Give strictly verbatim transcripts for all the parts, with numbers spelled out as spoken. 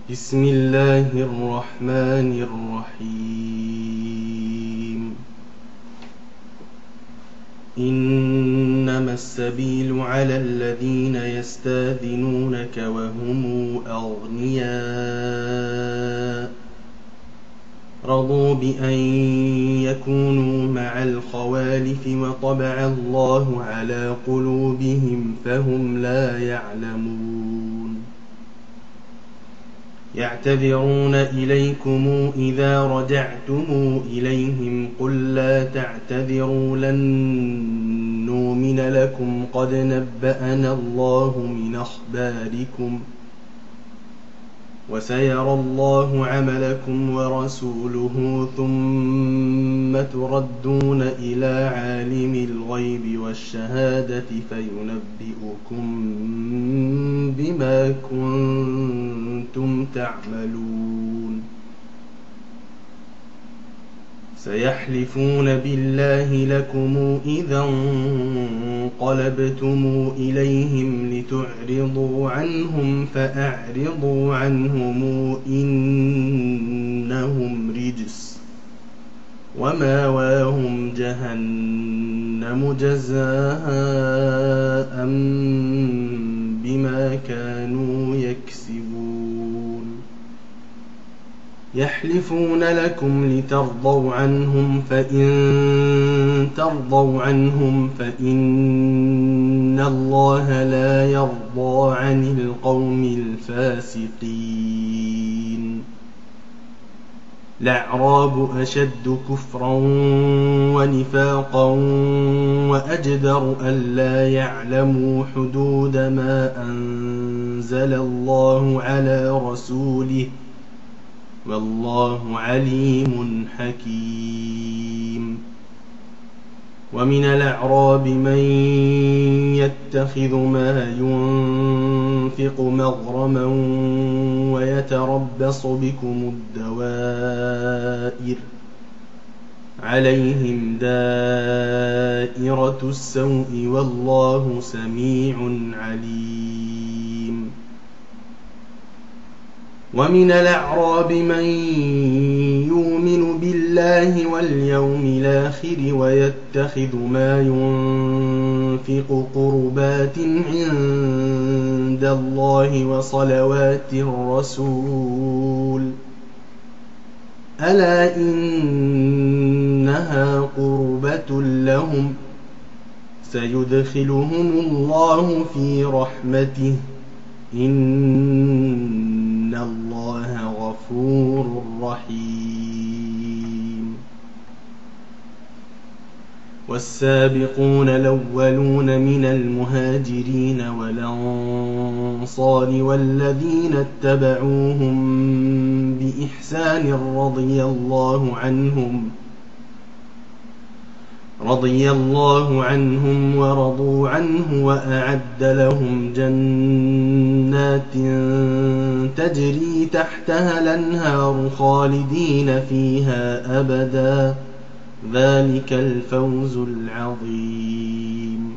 بسم الله الرحمن الرحيم. إنما السبيل على الذين يستاذنونك وهم أغنياء رضوا بأن يكونوا مع الخوالف وطبع الله على قلوبهم فهم لا يعلمون. يعتذرون إليكم إذا رجعتم إليهم قل لا تعتذروا لن نؤمن لكم قد نبأنا الله من أخباركم وسيرى الله عملكم ورسوله ثم تردون إلى عالم الغيب والشهادة فينبئكم بما كنتم تعملون. سيحلفون بالله لكم إذا انقلبتم إليهم لتعرضوا عنهم فأعرضوا عنهم إنهم رجس وماواهم جهنم جزاء بما كانوا يكسبون. يحلفون لكم لترضوا عنهم فإن ترضوا عنهم فإن الله لا يرضى عن القوم الفاسقين. الأعراب أشد كفرا ونفاقا وأجدر ألا يعلموا حدود ما أنزل الله على رسوله والله عليم حكيم. ومن الأعراب من يتخذ ما ينفق مغرما ويتربص بكم الدوائر عليهم دائرة السوء والله سميع عليم. ومن الأعراب من يؤمن بالله واليوم الآخر ويتخذ ما ينفق قربات عند الله وصلوات الرسول ألا إنها قربة لهم سيدخلهم الله في رحمته إن الله غفور رحيم. والسابقون الأولون من المهاجرين والأنصار والذين اتبعوهم بإحسان رضي الله عنهم رضي الله عنهم ورضوا عنه وأعد لهم جنات تجري تحتها الأنهار خالدين فيها أبدا ذلك الفوز العظيم.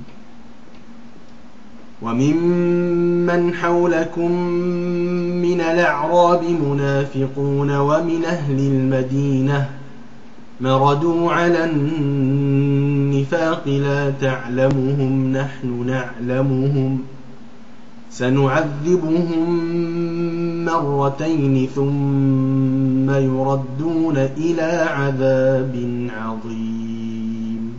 وممن حولكم من الأعراب منافقون ومن أهل المدينة مردوا على النفاق لا تعلمهم نحن نعلمهم سنعذبهم مرتين ثم يردون إلى عذاب عظيم.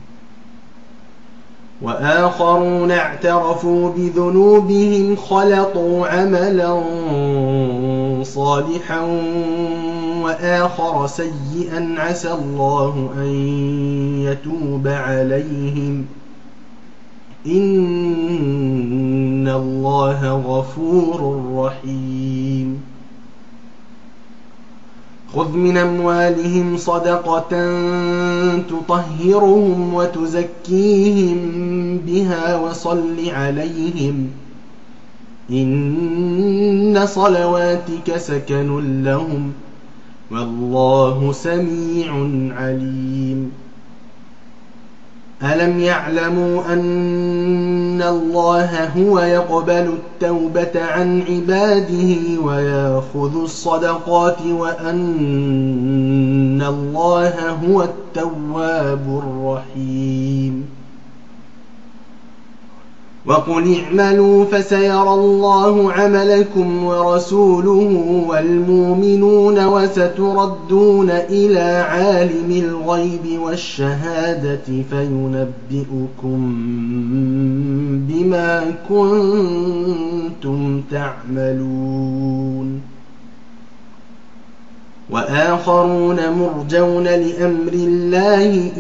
وآخرون اعترفوا بذنوبهم خلطوا عملا صالحا وآخر سيئا عسى الله أن يتوب عليهم إن الله غفور رحيم. خذ من أموالهم صدقة تطهرهم وتزكيهم بها وصل عليهم إن صلواتك سكن لهم والله سميع عليم. ألم يعلموا أن الله هو يقبل التوبة عن عباده ويأخذ الصدقات وأن الله هو التواب الرحيم وقل اعملوا فسيرى الله عملكم ورسوله والمؤمنون وستردون إلى عالم الغيب والشهادة فينبئكم بما كنتم تعملون وآخرون مرجون لأمر الله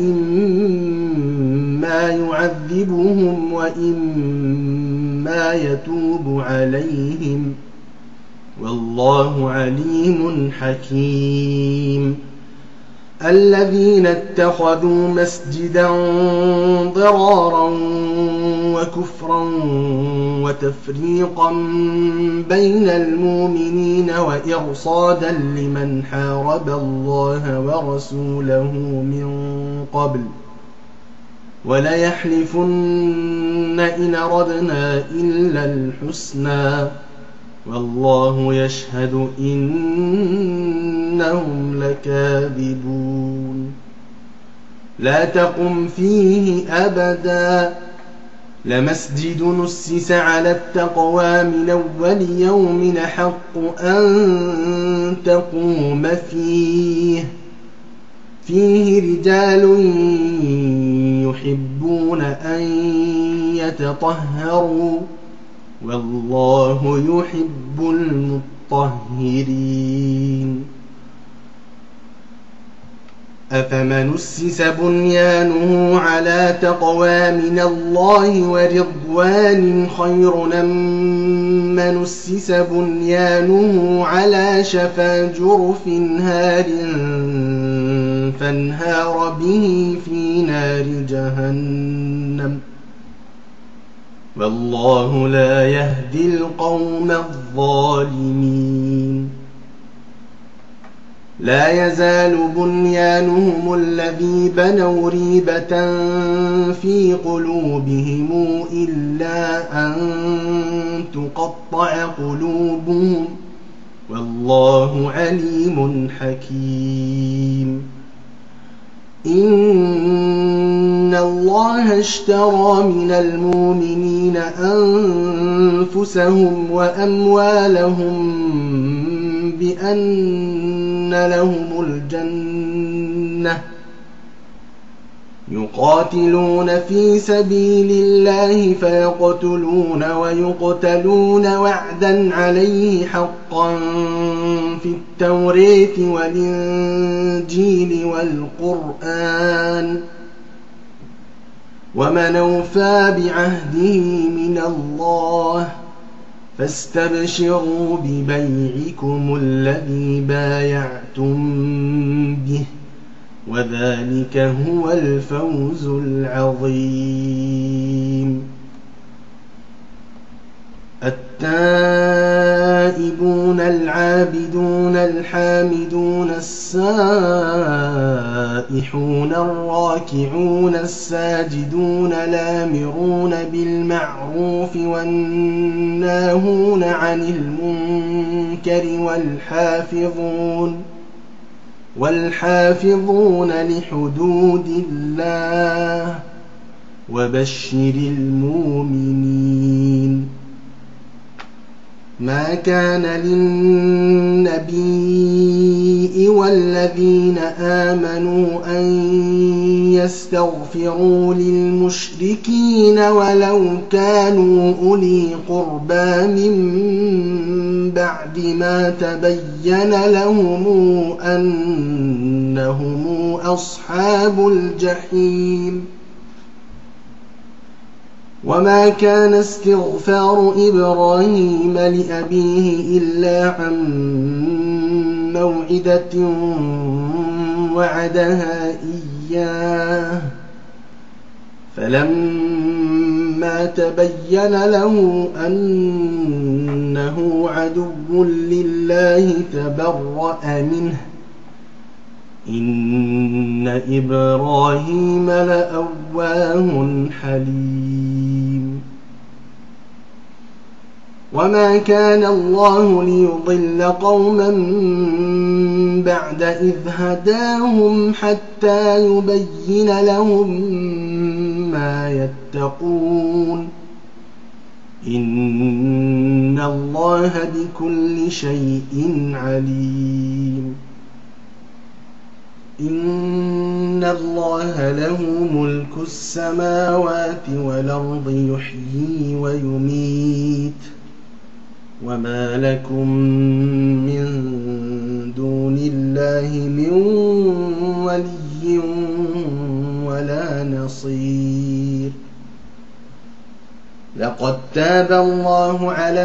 إما يعذبهم وإما يتوب عليهم والله عليم حكيم الذين اتخذوا مسجدا ضرارا وكفرا وتفريقا بين المؤمنين وإرصادا لمن حارب الله ورسوله من قبل وليحلفن إن أردنا إلا الحسنى والله يشهد إنهم لكاذبون لا تقم فيه أبدا لمسجد نسس على التقوى من أول يوم حق أن تقوم فيه فيه رجال يحبون أن يتطهروا والله يحب المطهرين أفمن أسس بنيانه على تقوى من الله ورضوان خير أم من أسس بنيانه على شفا جرف هار فانهار به في نار جهنم والله لا يهدي القوم الظالمين لا يزال بنيانهم الذي بنوا ريبة في قلوبهم إلا أن تقطع قلوبهم والله عليم حكيم إن الله اشترى من المؤمنين أنفسهم وأموالهم بأن لهم الجنة يقاتلون في سبيل الله فيقتلون ويقتلون وعدا عليه حقا في التوراة والإنجيل والقرآن ومن أوفى بعهده من الله فاستبشروا ببيعكم الذي بايعتم به وذلك هو الفوز العظيم التائبون العابدون الحامدون السائحون الراكعون الساجدون الآمرون بالمعروف والناهون عن المنكر والحافظون والحافظون لحدود الله وبشر المؤمنين ما كان للنبي والذين آمنوا أن يستغفروا للمشركين ولو كانوا أولي قربى من بعد ما تبين لهم أنهم أصحاب الجحيم وما كان استغفار إبراهيم لأبيه إلا عن موعدة وعدها إياه فلما تبين له أنه عدو لله تبرأ منه إن إبراهيم لأواه حليم وما كان الله ليضل قوما بعد إذ هداهم حتى يبين لهم ما يتقون إن الله بكل شيء عليم إن الله له ملك السماوات والأرض يحيي ويميت وما لكم من دون الله من ولي ولا نصير لقد تاب الله على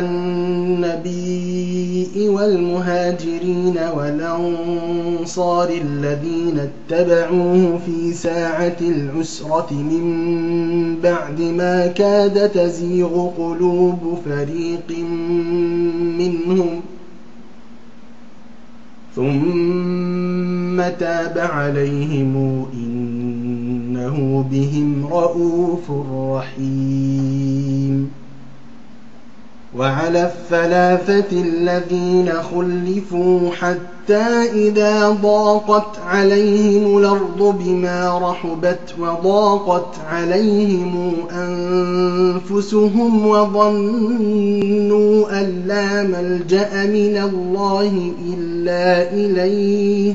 النبي والمهاجرين والأنصار الذين اتبعوه في ساعة العسرة من بعد ما كاد تزيغ قلوب فريق منهم ثم تاب عليهم إنه بهم رءوف رحيم وعلى الثلاثة الذين خلفوا حتى إذا ضاقت عليهم الأرض بما رحبت وضاقت عليهم أنفسهم وظنوا أن لا ملجأ من الله إلا إليه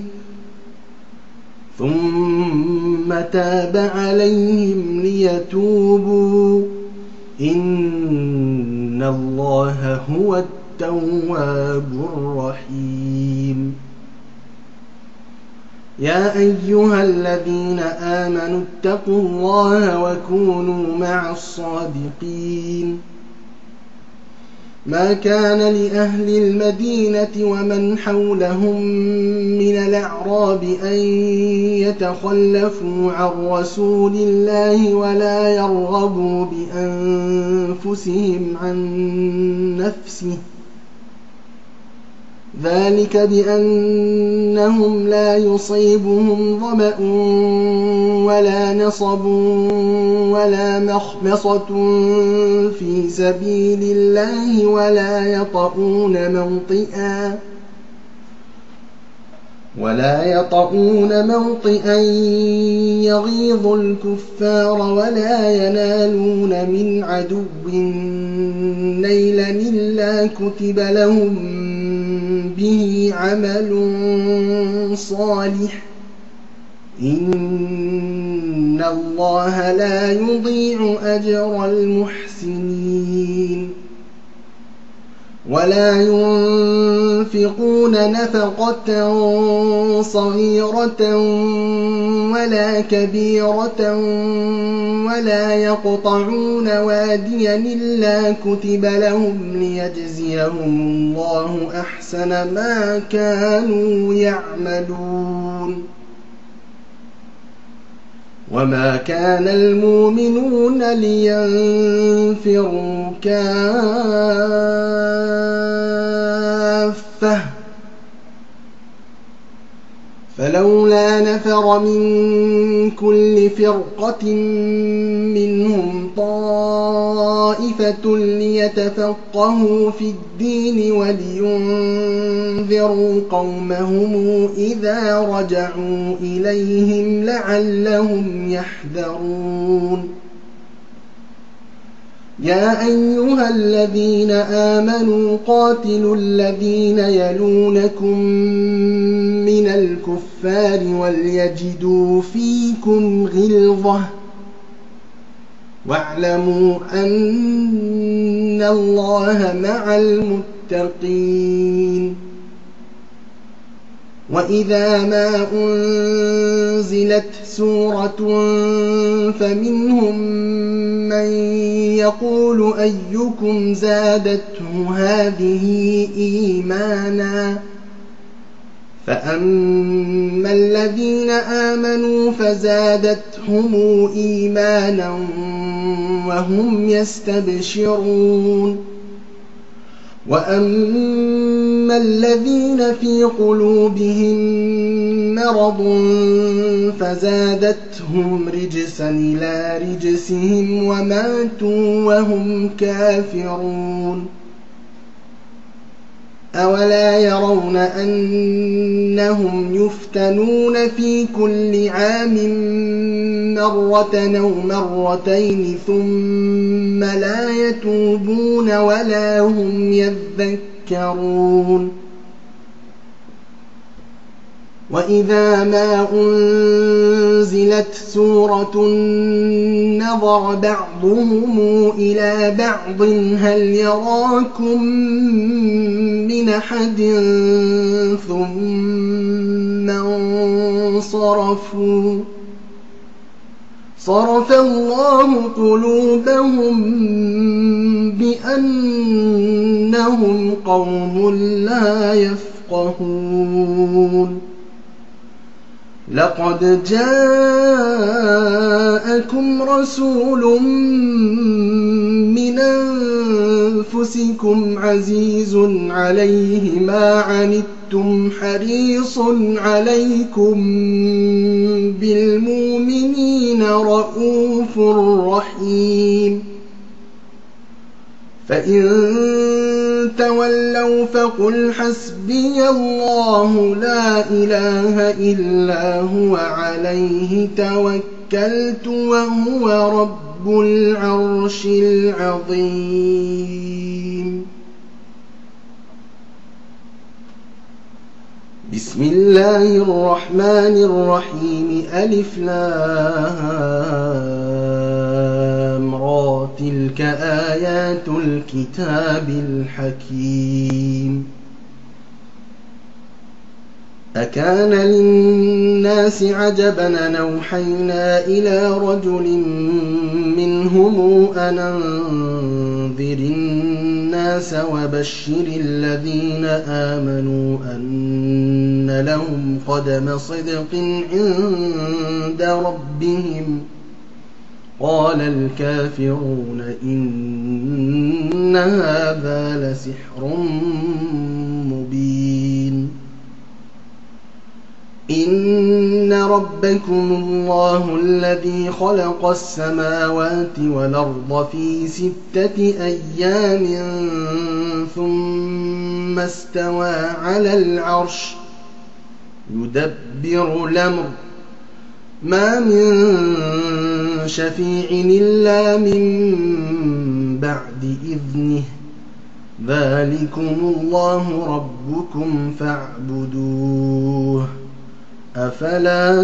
ثم تاب عليهم ليتوبوا إن الله هو التواب الرحيم يا أيها الذين آمنوا اتقوا الله وكونوا مع الصادقين ما كان لأهل المدينة ومن حولهم من الأعراب أن يتخلفوا عن رسول الله ولا يرغبوا بأنفسهم عن نفسه ذلك بأنهم لا يصيبهم ظمأ ولا نصب ولا مخمصة في سبيل الله ولا يطؤون موطئا ولا يطؤون موطئا يغيظ الكفار ولا ينالون من عدو نيلا إلا كتب لهم به عمل صالح إن الله لا يضيع أجر المحسنين ولا ينفقون نفقة صغيرة ولا كبيرة ولا يقطعون واديا إلا كتب لهم ليجزيهم الله أحسن ما كانوا يعملون وما كان المؤمنون لينفروا كافة فلولا نفر من كل فرقة منهم طائفة ليتفقهوا في الدين ولينذروا قومهم إذا رجعوا إليهم لعلهم يحذرون يا أيها الذين آمنوا قاتلوا الذين يلونكم من الكفار وليجدوا فيكم غلظة واعلموا أن الله مع المتقين وإذا ما أنزلت سورة فمنهم من يقول أيكم زادته هذه إيمانا فأما الذين آمنوا فزادتهم إيمانا وهم يستبشرون وأما الذين في قلوبهم مرض فزادتهم رجسا إلى رجسهم وماتوا وهم كافرون أولا يرون أنهم يفتنون في كل عام مرة أو مرتين ثم لا يتوبون ولا هم يذكرون وإذا ما أنزلت سورة نظر بعضهم إلى بعض هل يراكم من أحد ثم انصرفوا صرف الله قلوبهم بأنهم قوم لا يفقهون لقد جاءكم رسول من أنفسكم عزيز عليه ما عنتم حريص عليكم بالمؤمنين رءوف رحيم فإن تولوا فقل حسبي الله لا إله إلا هو عليه توكلت وهو رب العرش العظيم بسم الله الرحمن الرحيم ألف لام را تلك آيات الكتاب الحكيم أكان للناس عجبا أن أوحينا إلى رجل منهم أن أنذر الناس وبشر الذين آمنوا أن لهم قدم صدق عند ربهم قال الكافرون إن هذا لسحر مبين إن ربكم الله الذي خلق السماوات والأرض في ستة أيام ثم استوى على العرش يدبر الأمر ما من شفيع إلا من بعد إذنه ذلكم الله ربكم فاعبدوه أفلا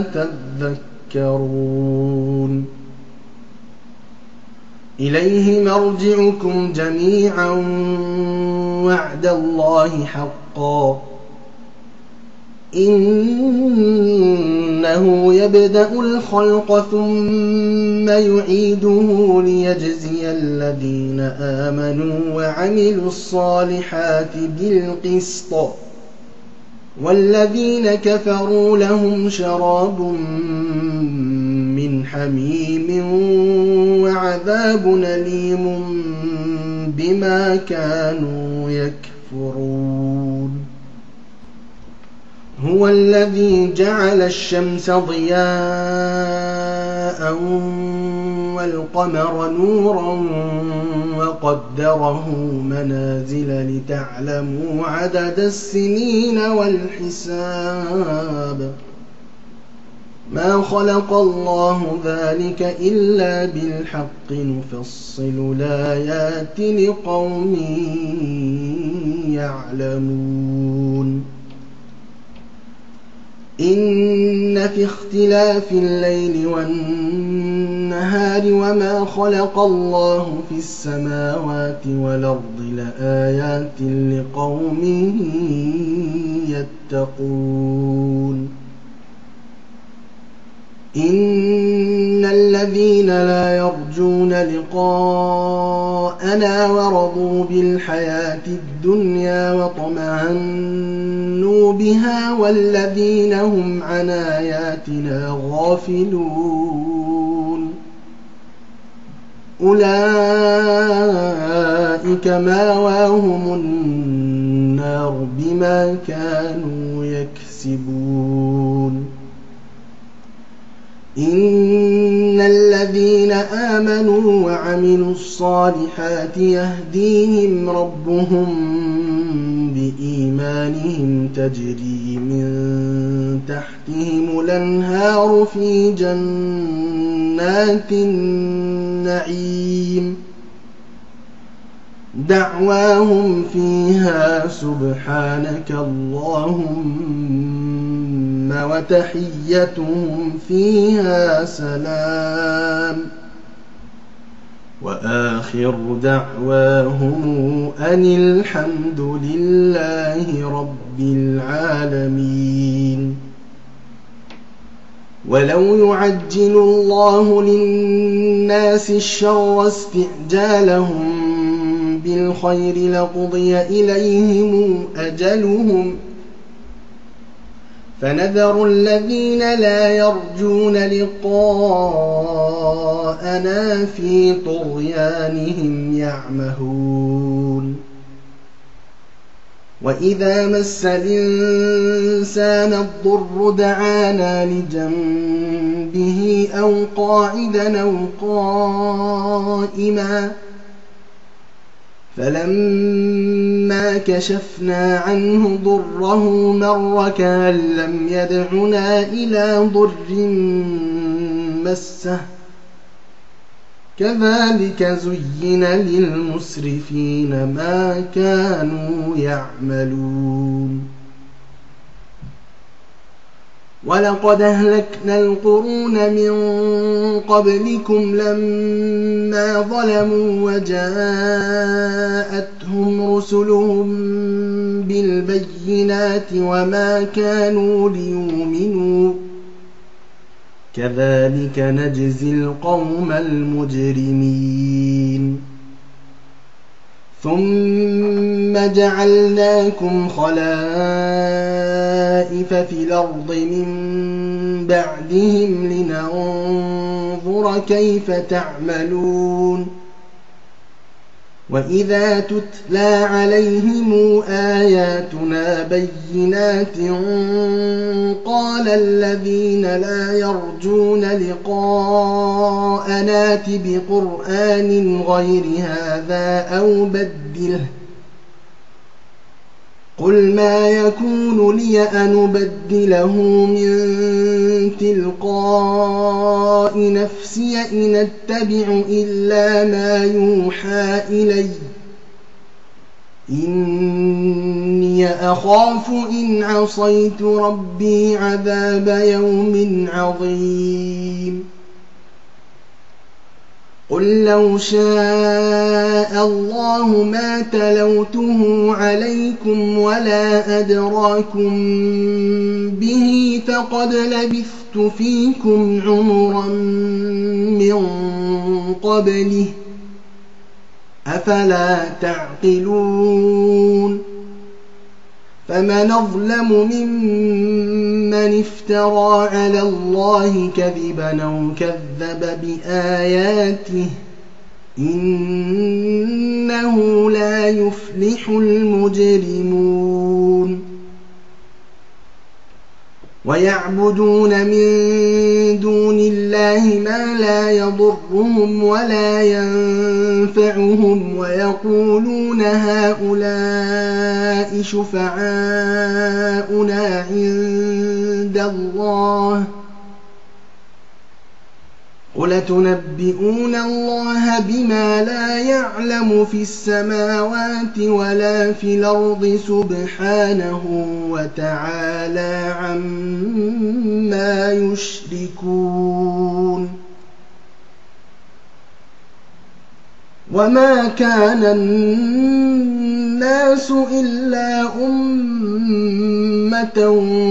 تذكرون إليه مرجعكم جميعا وعد الله حقا إنه يبدأ الخلق ثم يعيده ليجزي الذين آمنوا وعملوا الصالحات بالقسط والذين كفروا لهم شراب من حميم وعذاب أليم بما كانوا يكفرون هو الذي جعل الشمس ضياء والقمر نورا وقدره منازل لتعلموا عدد السنين والحساب ما خلق الله ذلك إلا بالحق نفصل الآيات لقوم يعلمون إن في اختلاف الليل والنهار وما خلق الله في السماوات والأرض لآيات لقوم يتقون إن الذين لا يرجون لقاءنا ورضوا بالحياة الدنيا واطمأنوا بها والذين هم عن آياتنا غافلون أولئك فأولئك مأواهم النار بما كانوا يكسبون إن الذين آمنوا وعملوا الصالحات يهديهم ربهم بإيمانهم تجري من تحتهم الأنهار في جنات النعيم دعواهم فيها سبحانك اللهم وتحيتهم فيها سلام وآخر دعواهم أن الحمد لله رب العالمين ولو يعجل الله للناس الشر استعجالهم بالخير لقضي إليهم أجلهم فنذر الذين لا يرجون لقاءنا في طغيانهم يعمهون وإذا مس الإنسان الضر دعانا لجنبه أو قاعدا أو قائما فلما كشفنا عنه ضره مر كأن لم يدعنا إلى ضر مسه كذلك زين للمسرفين ما كانوا يعملون ولقد أهلكنا القرون من قبلكم لما ظلموا وجاءتهم رسلهم بالبينات وما كانوا ليؤمنوا كذلك نجزي القوم المجرمين ثم جعلناكم خلائف في الأرض من بعدهم لننظر كيف تعملون وإذا تتلى عليهم آياتنا بينات قال الذين لا يرجون لقاءنا ائت بقرآن غير هذا أو بدله قل ما يكون لي أن أبدله من تلقاء نفسي إن أتبع إلا ما يوحى إلي إني أخاف إن عصيت ربي عذاب يوم عظيم قل لو شاء الله ما تلوته عليكم ولا أدراكم به فقد لبثت فيكم عمرا من قبله أفلا تعقلون فمن أظلم ممن افترى على الله كذبا أو كذب بآياته إنه لا يفلح المجرمون ويعبدون من دون الله ما لا يضرهم ولا ينفعهم ويقولون هؤلاء شفعاؤنا عند الله قل تنبئون الله بما لا يعلم في السماوات ولا في الأرض سبحانه وتعالى عما يشركون وما كان الناس إلا أمة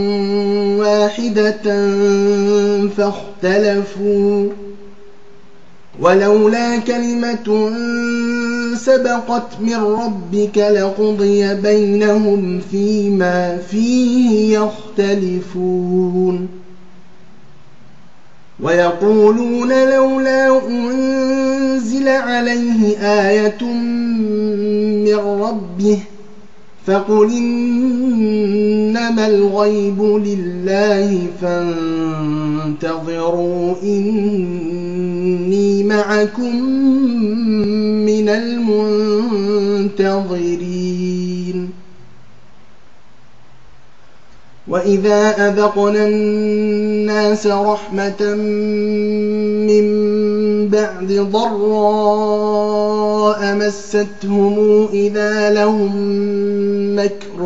واحدة فاختلفوا ولولا كلمة سبقت من ربك لقضي بينهم فيما فيه يختلفون ويقولون لولا أنزل عليه آية من ربه فقل إنما الغيب لله فانتظروا إني معكم من المنتظرين وإذا أذقنا الناس رحمة من بعد ضراء مستهم إذا لهم مكر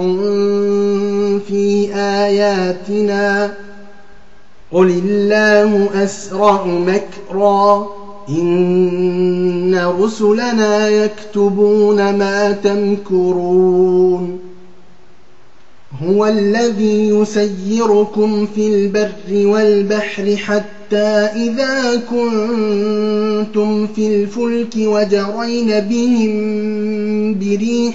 في آياتنا قل الله أسرع مكرا إن رسلنا يكتبون ما تمكرون هو الذي يسيركم في البر والبحر حتى إذا كنتم في الفلك وجرين بهم بريح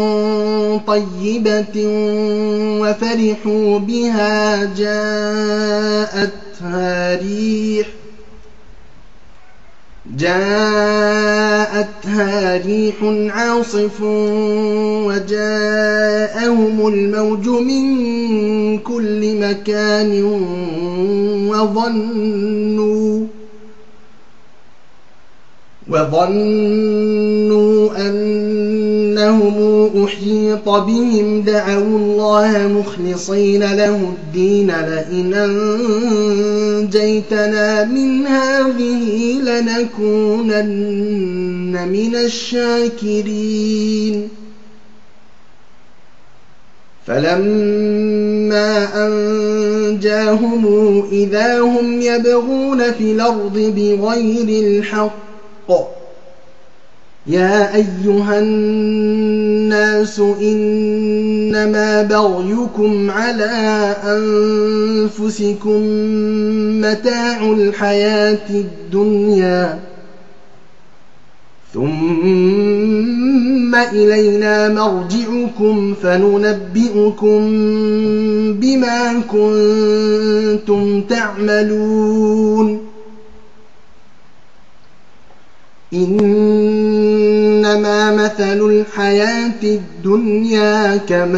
طيبة وفرحوا بها جاءتها ريح جاءتها ريح عاصف وجاءهم الموج من كل مكان وظنوا وظنوا أنهم أحيط بهم دعوا الله مخلصين له الدين لئن أنجيتنا من هذه لنكونن من الشاكرين فلما أنجاهم إذا هم يبغون في الأرض بغير الحق يا أيها الناس إنما بغيكم على أنفسكم متاع الحياة الدنيا ثم إلينا مرجعكم فننبئكم بما كنتم تعملون إنما مثل الحياة الدنيا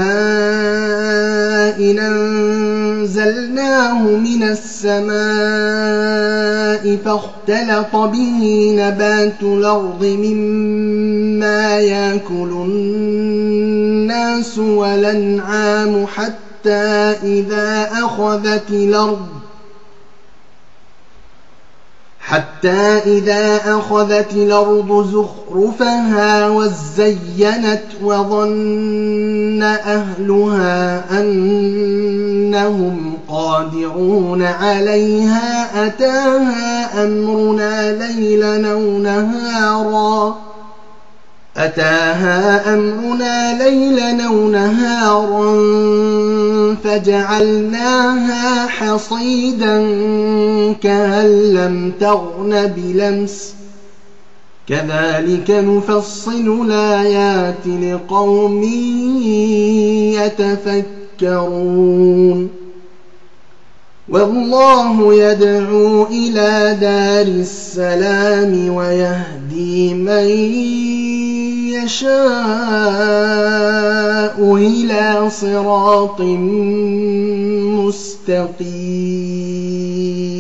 كماء أنزلناه من السماء فاختلط به نبات الأرض مما يأكل الناس والأنعام حتى إذا أخذت الأرض حتى إذا أخذت الأرض زخرفها وزينت وظن أهلها أنهم قادرون عليها أتاها أمرنا ليلا أو نهارا أتاها أمرنا ليلا أو نهارا فجعلناها حصيدا كأن لم تغن بلمس كذلك نفصل الآيات لقوم يتفكرون والله يدعو إلى دار السلام ويهدي من يشاء إلى صراط مستقيم